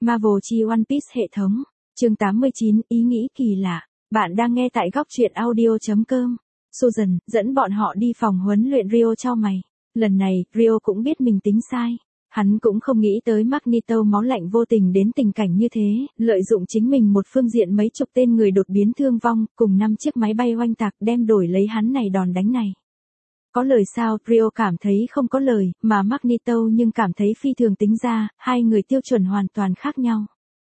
Marvel chi One Piece hệ thống. Chương 89, ý nghĩ kỳ lạ. Bạn đang nghe tại góc truyện audio.com. Susan dẫn bọn họ đi phòng huấn luyện Rio chau mày. Lần này, Rio cũng biết mình tính sai. Hắn cũng không nghĩ tới Magneto máu lạnh vô tình đến tình cảnh như thế, lợi dụng chính mình một phương diện mấy chục tên người đột biến thương vong, cùng 5 chiếc máy bay oanh tạc đem đổi lấy hắn này đòn đánh này. Có lời sao, Rio cảm thấy không có lời, mà Magneto nhưng cảm thấy phi thường tính ra, hai người tiêu chuẩn hoàn toàn khác nhau.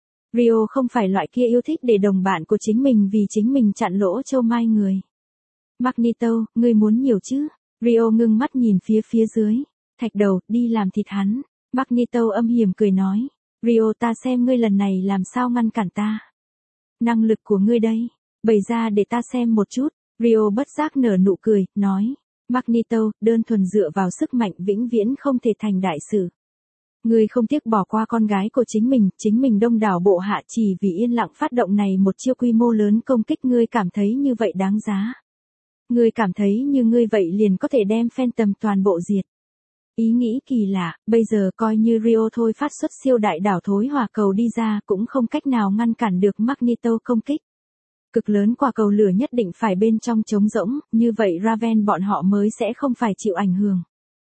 Rio không phải loại kia yêu thích để đồng bạn của chính mình vì chính mình chặn lỗ châu mai người. Magneto, ngươi muốn nhiều chứ? Rio ngưng mắt nhìn phía dưới. Thạch đầu, đi làm thịt hắn. Magneto âm hiểm cười nói. Rio, ta xem ngươi lần này làm sao ngăn cản ta. Năng lực của ngươi đây. Bày ra để ta xem một chút. Rio bất giác nở nụ cười, nói. Magneto, đơn thuần dựa vào sức mạnh vĩnh viễn không thể thành đại sự. Ngươi không tiếc bỏ qua con gái của chính mình đông đảo bộ hạ chỉ vì yên lặng phát động này một chiêu quy mô lớn công kích, ngươi cảm thấy như vậy đáng giá. Ngươi cảm thấy như ngươi vậy liền có thể đem Phantom toàn bộ diệt. Ý nghĩ kỳ lạ, bây giờ coi như Rio thôi phát xuất siêu đại đảo thối hỏa cầu đi ra cũng không cách nào ngăn cản được Magneto công kích. Cực lớn quả cầu lửa nhất định phải bên trong trống rỗng, như vậy Raven bọn họ mới sẽ không phải chịu ảnh hưởng.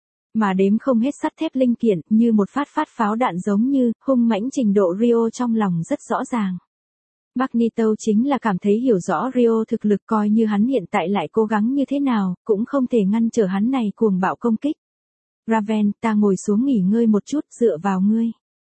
Mà đếm không hết sắt thép linh kiện, như một phát pháo đạn giống như, hung mãnh trình độ Rio trong lòng rất rõ ràng. Magneto chính là cảm thấy hiểu rõ Rio thực lực, coi như hắn hiện tại lại cố gắng như thế nào, cũng không thể ngăn trở hắn này cuồng bạo công kích. Raven, ta ngồi xuống nghỉ ngơi một chút, dựa vào ngươi.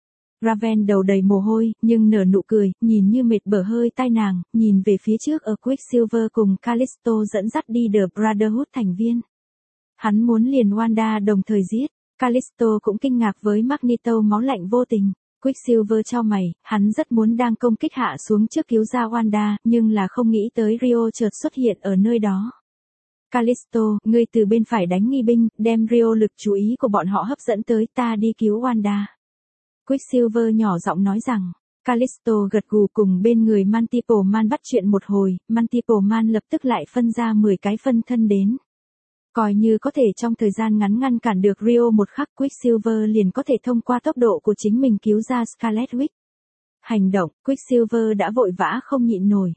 Raven đầu đầy mồ hôi, nhưng nở nụ cười, nhìn như mệt bở hơi tai nàng, nhìn về phía trước ở Quicksilver cùng Callisto dẫn dắt đi The Brotherhood thành viên. Hắn muốn liền Wanda đồng thời giết. Callisto cũng kinh ngạc với Magneto máu lạnh vô tình. Quicksilver chau mày, hắn rất muốn đang công kích hạ xuống trước cứu ra Wanda, nhưng là không nghĩ tới Rio chợt xuất hiện ở nơi đó. Callisto, ngươi từ bên phải đánh nghi binh, đem Rio lực chú ý của bọn họ hấp dẫn tới, ta đi cứu Wanda. Quicksilver nhỏ giọng nói rằng. Callisto gật gù, cùng bên người Multiple Man bắt chuyện một hồi, Multiple Man lập tức lại phân ra 10 cái phân thân đến. Coi như có thể trong thời gian ngắn ngăn cản được Rio một khắc, Quicksilver liền có thể thông qua tốc độ của chính mình cứu ra Scarlet Witch. Hành động, Quicksilver đã vội vã không nhịn nổi.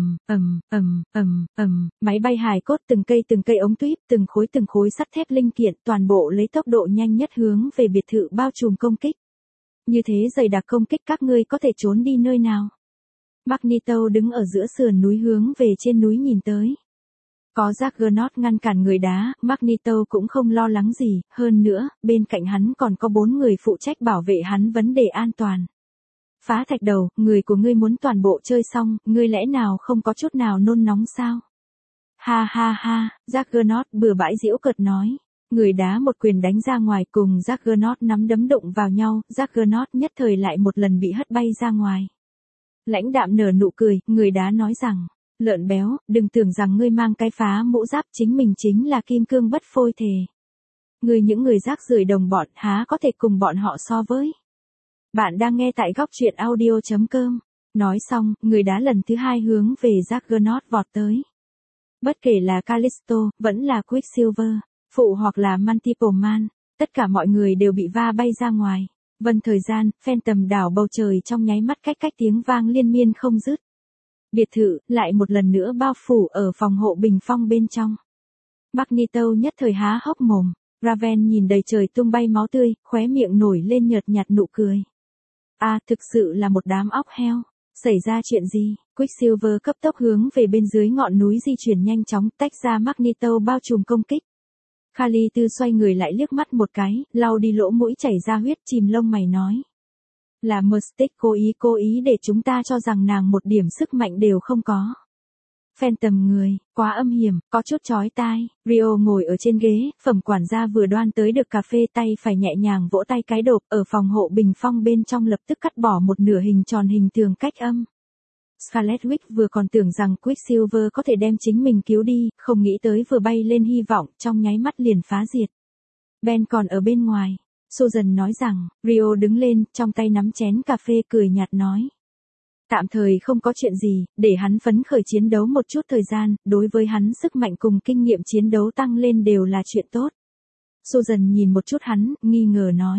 Máy bay hài cốt từng cây ống tuyếp, từng khối sắt thép linh kiện, toàn bộ lấy tốc độ nhanh nhất hướng về biệt thự bao trùm công kích. Như thế dày đặc công kích, các ngươi có thể trốn đi nơi nào? Magneto đứng ở giữa sườn núi hướng về trên núi nhìn tới. Có Juggernaut ngăn cản người đá, Magneto cũng không lo lắng gì, hơn nữa, bên cạnh hắn còn có 4 người phụ trách bảo vệ hắn vấn đề an toàn. Phá thạch đầu, người của ngươi muốn toàn bộ chơi xong, ngươi lẽ nào không có chút nào nôn nóng sao? Ha ha ha, Juggernaut bừa bãi giễu cợt nói. Người đá một quyền đánh ra ngoài, cùng Juggernaut nắm đấm đụng vào nhau, Juggernaut nhất thời lại một lần bị hất bay ra ngoài. Lãnh đạm nở nụ cười, người đá nói rằng. Lợn béo, đừng tưởng rằng ngươi mang cái phá mũ giáp, chính mình chính là kim cương bất phôi thề. Ngươi những người rác rưởi đồng bọn há có thể cùng bọn họ so với. Bạn đang nghe tại góc truyện audio.com. Nói xong, người đá lần thứ 2 hướng về Juggernaut vọt tới. Bất kể là Callisto, vẫn là Quicksilver, phụ hoặc là Multiple Man, tất cả mọi người đều bị va bay ra ngoài. Vân thời gian, Phantom đảo bầu trời trong nháy mắt cách tiếng vang liên miên không dứt. Biệt thự, lại một lần nữa bao phủ ở phòng hộ bình phong bên trong. Magneto nhất thời há hốc mồm. Raven nhìn đầy trời tung bay máu tươi, khóe miệng nổi lên nhợt nhạt nụ cười. Thực sự là một đám óc heo. Xảy ra chuyện gì? Quicksilver cấp tốc hướng về bên dưới ngọn núi di chuyển nhanh chóng, tách ra Magneto bao trùm công kích. Khali Tư xoay người lại liếc mắt một cái, lau đi lỗ mũi chảy ra huyết, chìm lông mày nói. Là Mystique cố ý để chúng ta cho rằng nàng một điểm sức mạnh đều không có. Phantom người, quá âm hiểm, có chút chói tai. Rio ngồi ở trên ghế, phẩm quản gia vừa đoan tới được cà phê, tay phải nhẹ nhàng vỗ tay cái đột, ở phòng hộ bình phong bên trong lập tức cắt bỏ một nửa hình tròn hình tường cách âm. Scarlet Witch vừa còn tưởng rằng Quicksilver có thể đem chính mình cứu đi, không nghĩ tới vừa bay lên hy vọng, trong nháy mắt liền phá diệt. Ben còn ở bên ngoài. Susan nói rằng, Rio đứng lên, trong tay nắm chén cà phê cười nhạt nói. Tạm thời không có chuyện gì, để hắn phấn khởi chiến đấu một chút thời gian, đối với hắn sức mạnh cùng kinh nghiệm chiến đấu tăng lên đều là chuyện tốt. Susan nhìn một chút hắn, nghi ngờ nói.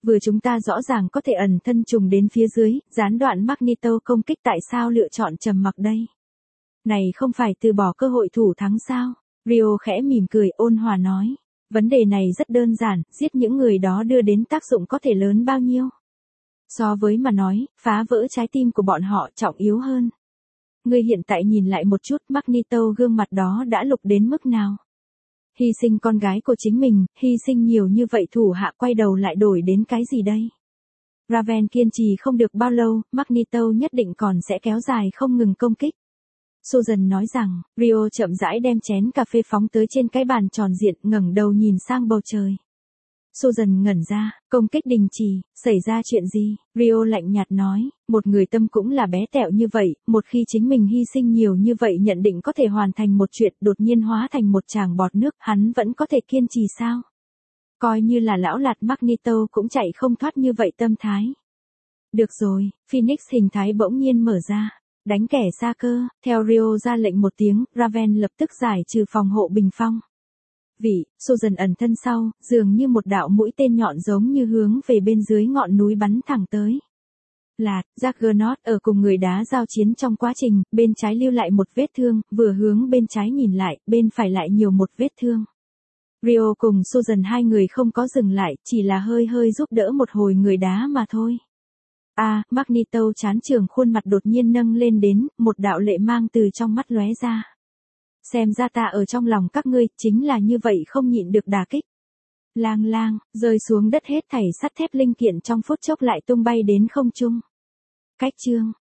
Vừa chúng ta rõ ràng có thể ẩn thân trùng đến phía dưới, gián đoạn Magneto công kích tại sao lựa chọn trầm mặc đây? Này không phải từ bỏ cơ hội thủ thắng sao? Rio khẽ mỉm cười ôn hòa nói. Vấn đề này rất đơn giản, giết những người đó đưa đến tác dụng có thể lớn bao nhiêu? So với mà nói, phá vỡ trái tim của bọn họ trọng yếu hơn. Ngươi hiện tại nhìn lại một chút Magneto gương mặt đó đã lục đến mức nào? Hy sinh con gái của chính mình, hy sinh nhiều như vậy thủ hạ quay đầu lại đổi đến cái gì đây? Raven kiên trì không được bao lâu, Magneto nhất định còn sẽ kéo dài không ngừng công kích. Susan nói rằng, Rio chậm rãi đem chén cà phê phóng tới trên cái bàn tròn diện ngẩng đầu nhìn sang bầu trời. Susan ngẩn ra, công kích đình chỉ, xảy ra chuyện gì? Rio lạnh nhạt nói, một người tâm cũng là bé tẹo như vậy, một khi chính mình hy sinh nhiều như vậy nhận định có thể hoàn thành một chuyện đột nhiên hóa thành một tràng bọt nước, hắn vẫn có thể kiên trì sao? Coi như là lão lạt Magneto cũng chạy không thoát như vậy tâm thái. Được rồi, Phoenix hình thái bỗng nhiên mở ra. Đánh kẻ xa cơ, theo Rio ra lệnh một tiếng, Raven lập tức giải trừ phòng hộ bình phong. Susan ẩn thân sau, dường như một đạo mũi tên nhọn giống như hướng về bên dưới ngọn núi bắn thẳng tới. Juggernaut ở cùng người đá giao chiến trong quá trình, bên trái lưu lại một vết thương, vừa hướng bên trái nhìn lại, bên phải lại nhiều một vết thương. Rio cùng Susan hai người không có dừng lại, chỉ là hơi hơi giúp đỡ một hồi người đá mà thôi. Magneto chán trường khuôn mặt đột nhiên nâng lên đến, một đạo lệ mang từ trong mắt lóe ra. Xem ra ta ở trong lòng các ngươi, chính là như vậy không nhịn được đả kích. Lang, rơi xuống đất hết thảy sắt thép linh kiện trong phút chốc lại tung bay đến không trung. Cách chương